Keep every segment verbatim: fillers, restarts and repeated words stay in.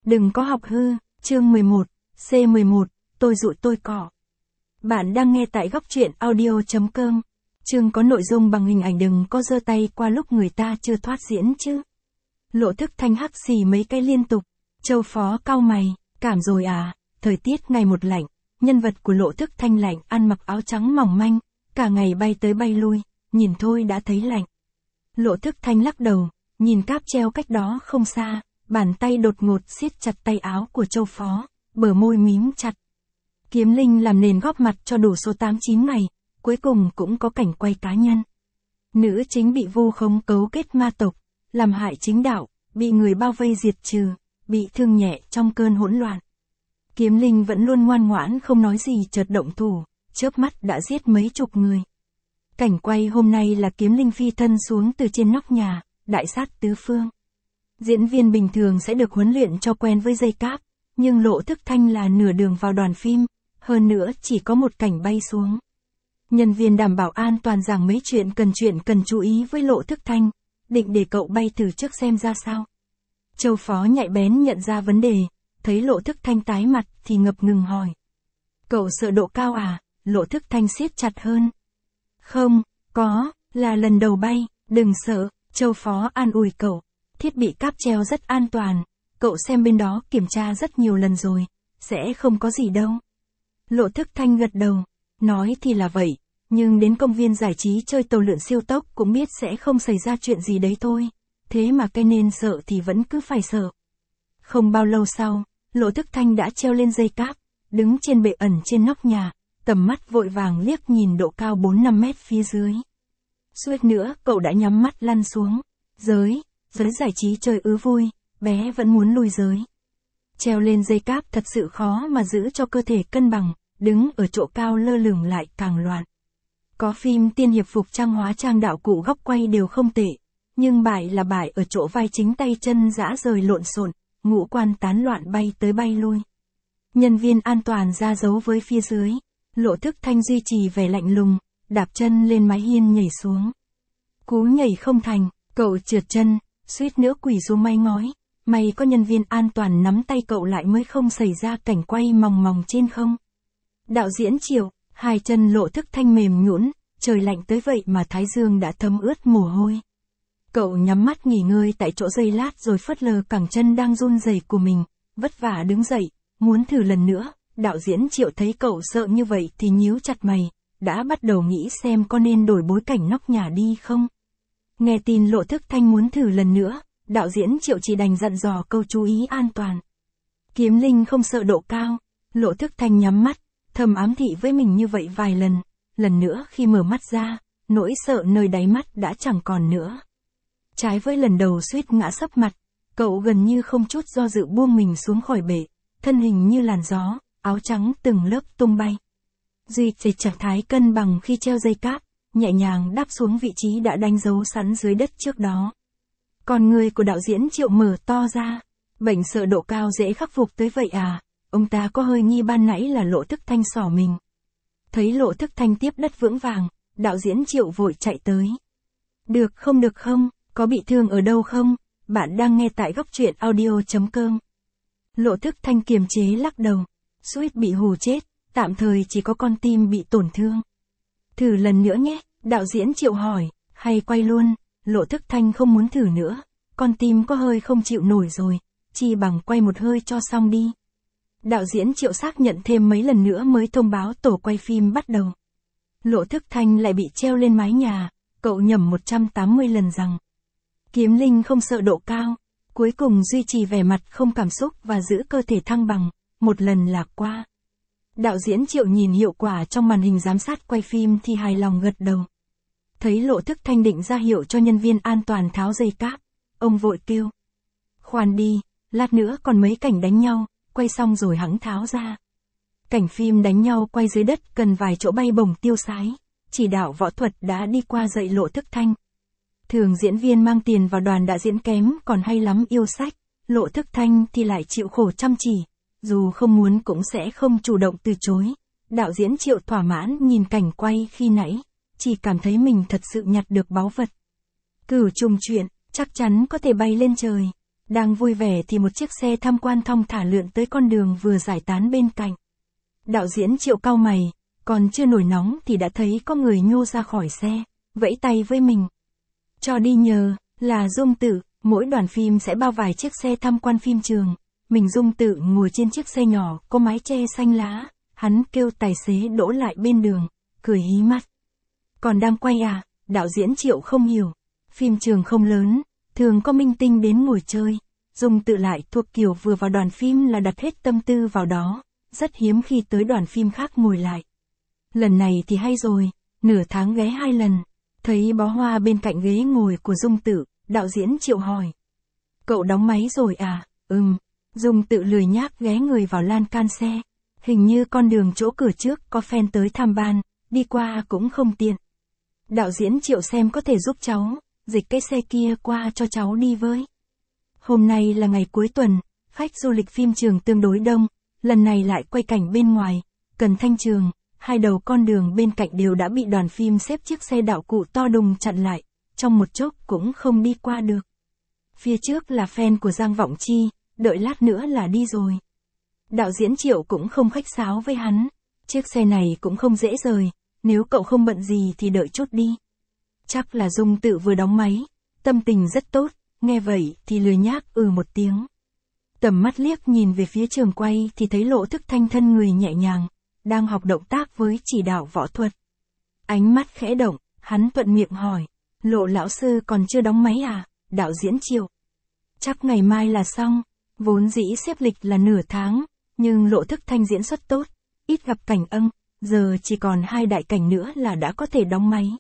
Đừng có học hư, chương mười một, C mười một, tôi dụi tôi cỏ. Bạn đang nghe tại góc truyện audio chấm com. Chương có nội dung bằng hình ảnh, đừng có giơ tay qua lúc người ta chưa thoát diễn chứ. Lộ Thức Thanh hắt xì mấy cái liên tục. Châu Phó cau mày, cảm rồi à, thời tiết ngày một lạnh, nhân vật của Lộ Thức Thanh lạnh, ăn mặc áo trắng mỏng manh, cả ngày bay tới bay lui, nhìn thôi đã thấy lạnh. Lộ Thức Thanh lắc đầu, nhìn cáp treo cách đó không xa, bàn tay đột ngột siết chặt tay áo của Châu Phó, bờ môi mím chặt. Kiếm Linh làm nền góp mặt cho đủ số tám chín ngày, cuối cùng cũng có cảnh quay cá nhân. Nữ chính bị vu khống cấu kết ma tộc, làm hại chính đạo, bị người bao vây diệt trừ, bị thương nhẹ trong cơn hỗn loạn. Kiếm Linh vẫn luôn ngoan ngoãn không nói gì, chợt động thủ, chớp mắt đã giết mấy chục người. Cảnh quay hôm nay là Kiếm Linh phi thân xuống từ trên nóc nhà, đại sát tứ phương. Diễn viên bình thường sẽ được huấn luyện cho quen với dây cáp, nhưng Lộ Thức Thanh là nửa đường vào đoàn phim, hơn nữa chỉ có một cảnh bay xuống. Nhân viên đảm bảo an toàn giảng mấy chuyện cần chuyện cần chú ý với Lộ Thức Thanh, định để cậu bay thử trước xem ra sao. Châu Phó nhạy bén nhận ra vấn đề, thấy Lộ Thức Thanh tái mặt thì ngập ngừng hỏi. Cậu sợ độ cao à? Lộ Thức Thanh siết chặt hơn. Không, có, là lần đầu bay, đừng sợ, Châu Phó an ủi cậu. Thiết bị cáp treo rất an toàn, cậu xem bên đó kiểm tra rất nhiều lần rồi, sẽ không có gì đâu. Lộ Thức Thanh gật đầu, nói thì là vậy, nhưng đến công viên giải trí chơi tàu lượn siêu tốc cũng biết sẽ không xảy ra chuyện gì đấy thôi, thế mà cái nên sợ thì vẫn cứ phải sợ. Không bao lâu sau, Lộ Thức Thanh đã treo lên dây cáp, đứng trên bệ ẩn trên nóc nhà, tầm mắt vội vàng liếc nhìn độ cao bốn năm mét phía dưới. Suýt nữa cậu đã nhắm mắt lăn xuống. Giới, giới giải trí chơi ứ vui, bé vẫn muốn lui giới. Treo lên dây cáp thật sự khó mà giữ cho cơ thể cân bằng, đứng ở chỗ cao lơ lửng lại càng loạn. Có phim tiên hiệp phục trang hóa trang đạo cụ góc quay đều không tệ, nhưng bại là bại ở chỗ vai chính tay chân rã rời lộn xộn, ngũ quan tán loạn bay tới bay lui. Nhân viên an toàn ra dấu với phía dưới, Lộ Thức Thanh duy trì vẻ lạnh lùng, đạp chân lên mái hiên nhảy xuống. Cú nhảy không thành, cậu trượt chân, suýt nữa quỳ xuống mái ngói, may có nhân viên an toàn nắm tay cậu lại mới không xảy ra cảnh quay mòng mòng trên không. Đạo diễn Triệu, hai chân Lộ Thức Thanh mềm nhũn, trời lạnh tới vậy mà thái dương đã thấm ướt mồ hôi. Cậu nhắm mắt nghỉ ngơi tại chỗ giây lát rồi phớt lờ cẳng chân đang run rẩy của mình, vất vả đứng dậy, muốn thử lần nữa. Đạo diễn Triệu thấy cậu sợ như vậy thì nhíu chặt mày, đã bắt đầu nghĩ xem có nên đổi bối cảnh nóc nhà đi không. Nghe tin Lộ Thức Thanh muốn thử lần nữa, đạo diễn Triệu chỉ đành dặn dò câu chú ý an toàn. Kiếm Linh không sợ độ cao, Lộ Thức Thanh nhắm mắt, thầm ám thị với mình như vậy vài lần, lần nữa khi mở mắt ra, nỗi sợ nơi đáy mắt đã chẳng còn nữa. Trái với lần đầu suýt ngã sấp mặt, cậu gần như không chút do dự buông mình xuống khỏi bể, thân hình như làn gió, áo trắng từng lớp tung bay. Duy trì trạng thái cân bằng khi treo dây cáp, nhẹ nhàng đáp xuống vị trí đã đánh dấu sẵn dưới đất trước đó. Còn người của đạo diễn Triệu mở to ra, bệnh sợ độ cao dễ khắc phục tới vậy à, ông ta có hơi nghi ban nãy là Lộ Thức Thanh xỏ mình. Thấy Lộ Thức Thanh tiếp đất vững vàng, đạo diễn Triệu vội chạy tới. Được không được không, có bị thương ở đâu không, bạn đang nghe tại góc truyện audio chấm com. Lộ Thức Thanh kiềm chế lắc đầu, suýt bị hù chết, tạm thời chỉ có con tim bị tổn thương. Thử lần nữa nhé, đạo diễn Triệu hỏi, hay quay luôn. Lộ Thức Thanh không muốn thử nữa, con tim có hơi không chịu nổi rồi, chi bằng quay một hơi cho xong đi. Đạo diễn Triệu xác nhận thêm mấy lần nữa mới thông báo tổ quay phim bắt đầu. Lộ Thức Thanh lại bị treo lên mái nhà, cậu nhẩm một trăm tám mươi lần rằng Kiếm Linh không sợ độ cao, cuối cùng duy trì vẻ mặt không cảm xúc và giữ cơ thể thăng bằng, một lần là qua. Đạo diễn Triệu nhìn hiệu quả trong màn hình giám sát quay phim thì hài lòng gật đầu. Thấy Lộ Thức Thanh định ra hiệu cho nhân viên an toàn tháo dây cáp, ông vội kêu. Khoan đi, lát nữa còn mấy cảnh đánh nhau, quay xong rồi hẵng tháo ra. Cảnh phim đánh nhau quay dưới đất cần vài chỗ bay bổng tiêu sái, chỉ đạo võ thuật đã đi qua dạy Lộ Thức Thanh. Thường diễn viên mang tiền vào đoàn đã diễn kém còn hay lắm yêu sách, Lộ Thức Thanh thì lại chịu khổ chăm chỉ, dù không muốn cũng sẽ không chủ động từ chối. Đạo diễn Triệu thỏa mãn nhìn cảnh quay khi nãy, chỉ cảm thấy mình thật sự nhặt được báu vật. Cửu trùng chuyện, chắc chắn có thể bay lên trời. Đang vui vẻ thì một chiếc xe tham quan thong thả lượn tới con đường vừa giải tán bên cạnh. Đạo diễn Triệu cau mày, còn chưa nổi nóng thì đã thấy có người nhô ra khỏi xe, vẫy tay với mình. Cho đi nhờ, là Dung Tự, mỗi đoàn phim sẽ bao vài chiếc xe tham quan phim trường. Mình Dung Tự ngồi trên chiếc xe nhỏ có mái che xanh lá, hắn kêu tài xế đỗ lại bên đường, cười hí mắt. Còn đang quay à? Đạo diễn Triệu không hiểu. Phim trường không lớn, thường có minh tinh đến ngồi chơi. Dung Tự lại thuộc kiểu vừa vào đoàn phim là đặt hết tâm tư vào đó, rất hiếm khi tới đoàn phim khác ngồi lại. Lần này thì hay rồi, nửa tháng ghé hai lần. Thấy bó hoa bên cạnh ghế ngồi của Dung Tự, đạo diễn Triệu hỏi. Cậu đóng máy rồi à? Ừm. Dung Tự lười nhác ghé người vào lan can xe. Hình như con đường chỗ cửa trước có fan tới tham ban, đi qua cũng không tiện. Đạo diễn Triệu xem có thể giúp cháu, dịch cái xe kia qua cho cháu đi với. Hôm nay là ngày cuối tuần, khách du lịch phim trường tương đối đông, lần này lại quay cảnh bên ngoài, cần thanh trường, hai đầu con đường bên cạnh đều đã bị đoàn phim xếp chiếc xe đạo cụ to đùng chặn lại, trong một chốc cũng không đi qua được. Phía trước là fan của Giang Vọng Chi, đợi lát nữa là đi rồi. Đạo diễn Triệu cũng không khách sáo với hắn, chiếc xe này cũng không dễ rời, nếu cậu không bận gì thì đợi chút đi. Chắc là Dung Tự vừa đóng máy, tâm tình rất tốt, nghe vậy thì lười nhác ừ một tiếng. Tầm mắt liếc nhìn về phía trường quay thì thấy Lộ Thức Thanh thân người nhẹ nhàng, đang học động tác với chỉ đạo võ thuật. Ánh mắt khẽ động, hắn thuận miệng hỏi, Lộ lão sư còn chưa đóng máy à? Đạo diễn Triệu. Chắc ngày mai là xong, vốn dĩ xếp lịch là nửa tháng, nhưng Lộ Thức Thanh diễn xuất tốt, ít gặp cảnh âm, giờ chỉ còn hai đại cảnh nữa là đã có thể đóng máy.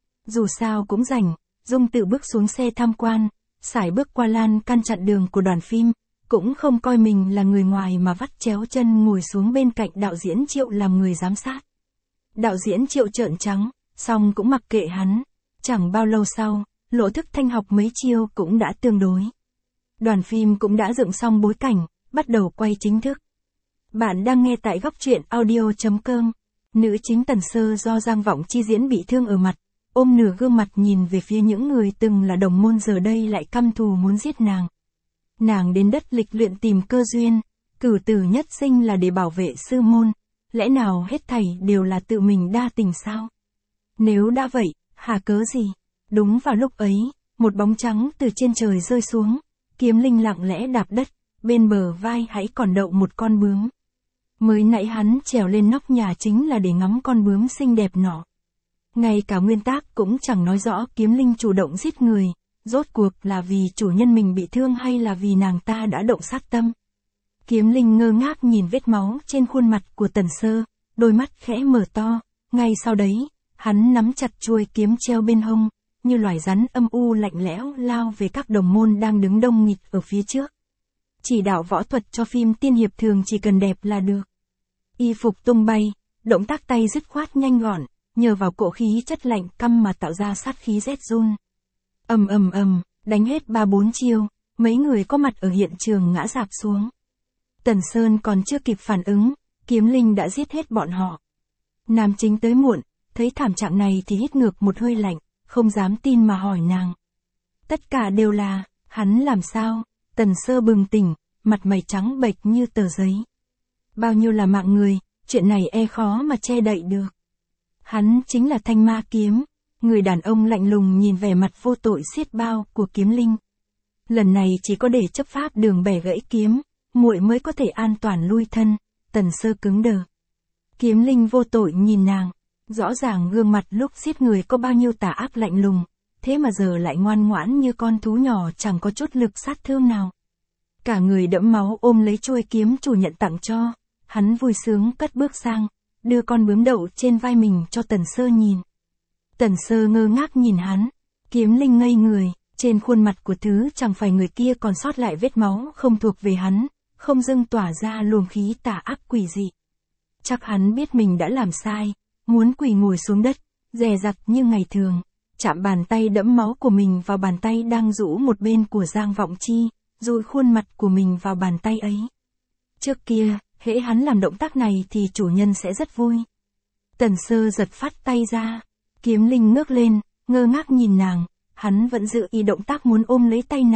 Dù sao cũng rảnh, Dung Tự bước xuống xe tham quan, sải bước qua lan can chặn đường của đoàn phim, cũng không coi mình là người ngoài mà vắt chéo chân ngồi xuống bên cạnh đạo diễn Triệu làm người giám sát. Đạo diễn Triệu trợn trắng, xong cũng mặc kệ hắn. Chẳng bao lâu sau, Lộ Thức Thanh học mấy chiêu cũng đã tương đối. Đoàn phim cũng đã dựng xong bối cảnh, bắt đầu quay chính thức. Bạn đang nghe tại góc truyện audio chấm com. Nữ chính Tần Sơ do Giang Vọng Chi diễn bị thương ở mặt, ôm nửa gương mặt nhìn về phía những người từng là đồng môn giờ đây lại căm thù muốn giết nàng. Nàng đến đất lịch luyện tìm cơ duyên, cửu tử nhất sinh là để bảo vệ sư môn, lẽ nào hết thảy đều là tự mình đa tình sao? Nếu đã vậy, hà cớ gì? Đúng vào lúc ấy, một bóng trắng từ trên trời rơi xuống, Kiếm Linh lặng lẽ đạp đất, bên bờ vai hãy còn đậu một con bướm. Mới nãy hắn trèo lên nóc nhà chính là để ngắm con bướm xinh đẹp nọ. Ngay cả nguyên tác cũng chẳng nói rõ Kiếm Linh chủ động giết người, rốt cuộc là vì chủ nhân mình bị thương hay là vì nàng ta đã động sát tâm. Kiếm Linh ngơ ngác nhìn vết máu trên khuôn mặt của Tần Sơ, đôi mắt khẽ mở to, ngay sau đấy, hắn nắm chặt chuôi kiếm treo bên hông, như loài rắn âm u lạnh lẽo lao về các đồng môn đang đứng đông nghịt ở phía trước. Chỉ đạo võ thuật cho phim tiên hiệp thường chỉ cần đẹp là được. Y phục tung bay, động tác tay dứt khoát nhanh gọn, nhờ vào cỗ khí chất lạnh căm mà tạo ra sát khí rét run. Ầm ầm ầm, đánh hết ba bốn chiêu, mấy người có mặt ở hiện trường ngã rạp xuống. Tần Sơn còn chưa kịp phản ứng, Kiếm Linh đã giết hết bọn họ. Nam chính tới muộn, thấy thảm trạng này thì hít ngược một hơi lạnh, không dám tin mà hỏi nàng. Tất cả đều là, hắn làm sao? Tần Sơ bừng tỉnh, mặt mày trắng bệch như tờ giấy. Bao nhiêu là mạng người, chuyện này e khó mà che đậy được. Hắn chính là Thanh Ma Kiếm, người đàn ông lạnh lùng nhìn vẻ mặt vô tội xiết bao của Kiếm Linh. Lần này chỉ có để chấp pháp đường bẻ gãy kiếm, muội mới có thể an toàn lui thân. Tần Sơ cứng đờ. Kiếm Linh vô tội nhìn nàng, rõ ràng gương mặt lúc giết người có bao nhiêu tà ác lạnh lùng, thế mà giờ lại ngoan ngoãn như con thú nhỏ chẳng có chút lực sát thương nào. Cả người đẫm máu ôm lấy chuôi kiếm chủ nhận tặng cho, hắn vui sướng cất bước sang, đưa con bướm đậu trên vai mình cho Tần Sơ nhìn. Tần Sơ ngơ ngác nhìn hắn, Kiếm Linh ngây người, trên khuôn mặt của thứ chẳng phải người kia còn sót lại vết máu không thuộc về hắn, không dưng tỏa ra luồng khí tà ác quỷ dị. Chắc hắn biết mình đã làm sai, muốn quỳ ngồi xuống đất, dè dặt như ngày thường, chạm bàn tay đẫm máu của mình vào bàn tay đang rũ một bên của Giang Vọng Chi, rồi khuôn mặt của mình vào bàn tay ấy. Trước kia, hễ hắn làm động tác này thì chủ nhân sẽ rất vui. Tần Sơ giật phát tay ra, Kiếm Linh ngước lên, ngơ ngác nhìn nàng, hắn vẫn giữ ý động tác muốn ôm lấy tay nàng,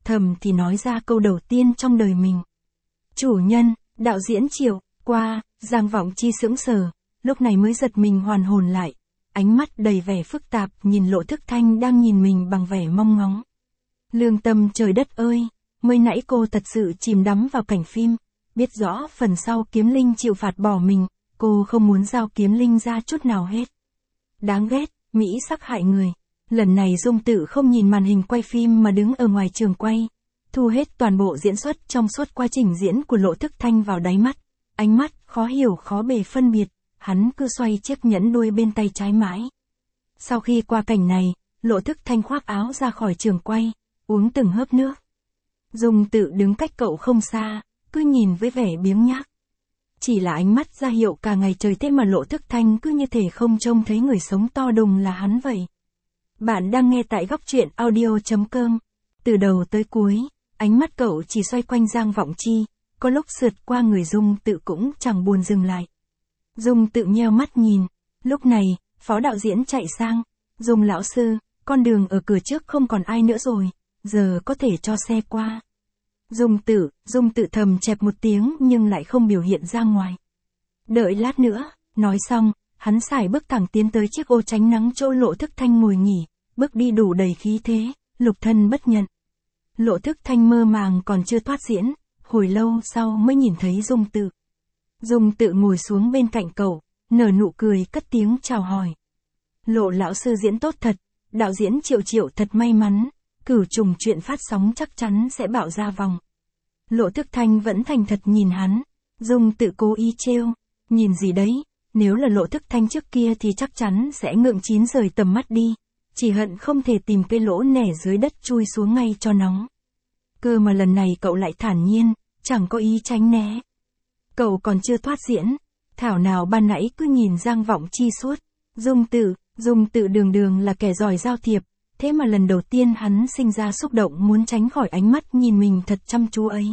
thầm thì nói ra câu đầu tiên trong đời mình. Chủ nhân, đạo diễn Triệu, qua, Giang Vọng Chi sững sờ, lúc này mới giật mình hoàn hồn lại, ánh mắt đầy vẻ phức tạp nhìn Lộ Thức Thanh đang nhìn mình bằng vẻ mong ngóng. Lương tâm trời đất ơi, mới nãy cô thật sự chìm đắm vào cảnh phim, biết rõ phần sau Kiếm Linh chịu phạt bỏ mình, cô không muốn giao Kiếm Linh ra chút nào hết. Đáng ghét, Mỹ sắc hại người. Lần này Dung Tự không nhìn màn hình quay phim mà đứng ở ngoài trường quay, thu hết toàn bộ diễn xuất trong suốt quá trình diễn của Lộ Thức Thanh vào đáy mắt, ánh mắt khó hiểu khó bề phân biệt, hắn cứ xoay chiếc nhẫn đuôi bên tay trái mãi. Sau khi qua cảnh này, Lộ Thức Thanh khoác áo ra khỏi trường quay, uống từng hớp nước. Dung Tự đứng cách cậu không xa, cứ nhìn với vẻ biếng nhác. Chỉ là ánh mắt ra hiệu cả ngày trời thế mà Lộ Thức Thanh cứ như thể không trông thấy người sống to đùng là hắn vậy. Bạn đang nghe tại góc truyện audio chấm com. Từ đầu tới cuối, ánh mắt cậu chỉ xoay quanh Giang Vọng Chi, có lúc sượt qua người Dung Tự cũng chẳng buồn dừng lại. Dung Tự nheo mắt nhìn, lúc này, phó đạo diễn chạy sang, Dung lão sư, con đường ở cửa trước không còn ai nữa rồi, giờ có thể cho xe qua. Dung Tự, Dung Tự thầm chẹp một tiếng nhưng lại không biểu hiện ra ngoài. Đợi lát nữa, nói xong, hắn sải bước thẳng tiến tới chiếc ô tránh nắng chỗ Lộ Thức Thanh ngồi nghỉ, bước đi đủ đầy khí thế, lục thân bất nhận. Lộ Thức Thanh mơ màng còn chưa thoát diễn, hồi lâu sau mới nhìn thấy Dung Tự. Dung Tự ngồi xuống bên cạnh cậu, nở nụ cười cất tiếng chào hỏi. Lộ lão sư diễn tốt thật, đạo diễn Triệu Triệu thật may mắn, cửu trùng chuyện phát sóng chắc chắn sẽ bạo ra vòng. Lộ Thức Thanh vẫn thành thật nhìn hắn, Dung Tự cố ý trêu, nhìn gì đấy, nếu là Lộ Thức Thanh trước kia thì chắc chắn sẽ ngượng chín rời tầm mắt đi, chỉ hận không thể tìm cái lỗ nẻ dưới đất chui xuống ngay cho nóng. Cơ mà lần này cậu lại thản nhiên, chẳng có ý tránh né. Cậu còn chưa thoát diễn, thảo nào ban nãy cứ nhìn Giang Vọng Chi suốt. Dung Tự, Dung Tự đường đường là kẻ giỏi giao thiệp, thế mà lần đầu tiên hắn sinh ra xúc động muốn tránh khỏi ánh mắt nhìn mình thật chăm chú ấy.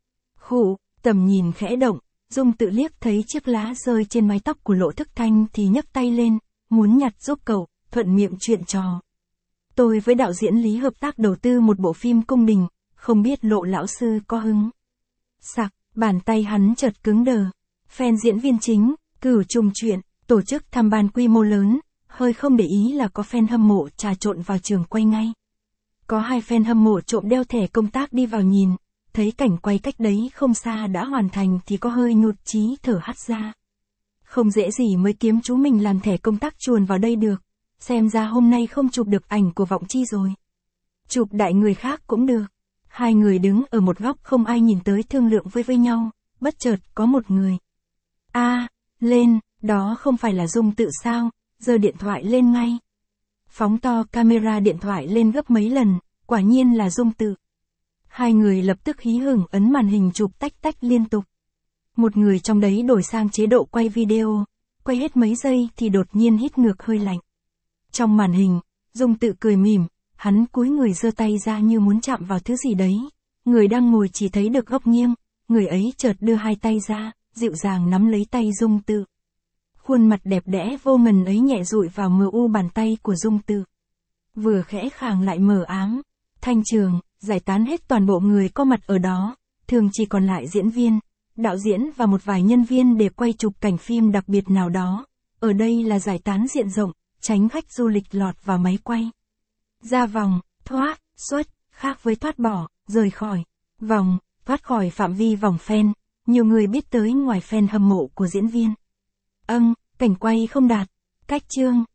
Khụ, tầm nhìn khẽ động, Dung Tự liếc thấy chiếc lá rơi trên mái tóc của Lộ Thức Thanh thì nhấc tay lên, muốn nhặt giúp cậu, thuận miệng chuyện trò. Tôi với đạo diễn Lý hợp tác đầu tư một bộ phim cung đình, không biết Lộ lão sư có hứng. Sặc, bàn tay hắn chợt cứng đờ. Fan diễn viên chính, cửu trùng chuyện, tổ chức tham ban quy mô lớn, hơi không để ý là có fan hâm mộ trà trộn vào trường quay ngay. Có hai fan hâm mộ trộm đeo thẻ công tác đi vào nhìn, thấy cảnh quay cách đấy không xa đã hoàn thành thì có hơi nhụt chí thở hắt ra. Không dễ gì mới kiếm chú mình làm thẻ công tác chuồn vào đây được, xem ra hôm nay không chụp được ảnh của Vọng Chi rồi. Chụp đại người khác cũng được. Hai người đứng ở một góc không ai nhìn tới thương lượng với với nhau, bất chợt có một người. A, à, lên, đó không phải là Dung Tự sao, giơ điện thoại lên ngay. Phóng to camera điện thoại lên gấp mấy lần, quả nhiên là Dung Tự. Hai người lập tức hí hửng ấn màn hình chụp tách tách liên tục. Một người trong đấy đổi sang chế độ quay video, quay hết mấy giây thì đột nhiên hít ngược hơi lạnh. Trong màn hình, Dung Tự cười mỉm, hắn cúi người giơ tay ra như muốn chạm vào thứ gì đấy. Người đang ngồi chỉ thấy được góc nghiêng, người ấy chợt đưa hai tay ra, dịu dàng nắm lấy tay Dung Tự. Khuôn mặt đẹp đẽ vô ngần ấy nhẹ dụi vào mờ u bàn tay của Dung Tự. Vừa khẽ khàng lại mờ ám. Thanh trường, giải tán hết toàn bộ người có mặt ở đó, thường chỉ còn lại diễn viên, đạo diễn và một vài nhân viên để quay chụp cảnh phim đặc biệt nào đó. Ở đây là giải tán diện rộng, tránh khách du lịch lọt vào máy quay. Ra vòng, thoát, xuất, khác với thoát bỏ, rời khỏi. Vòng, thoát khỏi phạm vi vòng fan, nhiều người biết tới ngoài fan hâm mộ của diễn viên. Âng, cảnh quay không đạt, cách chương,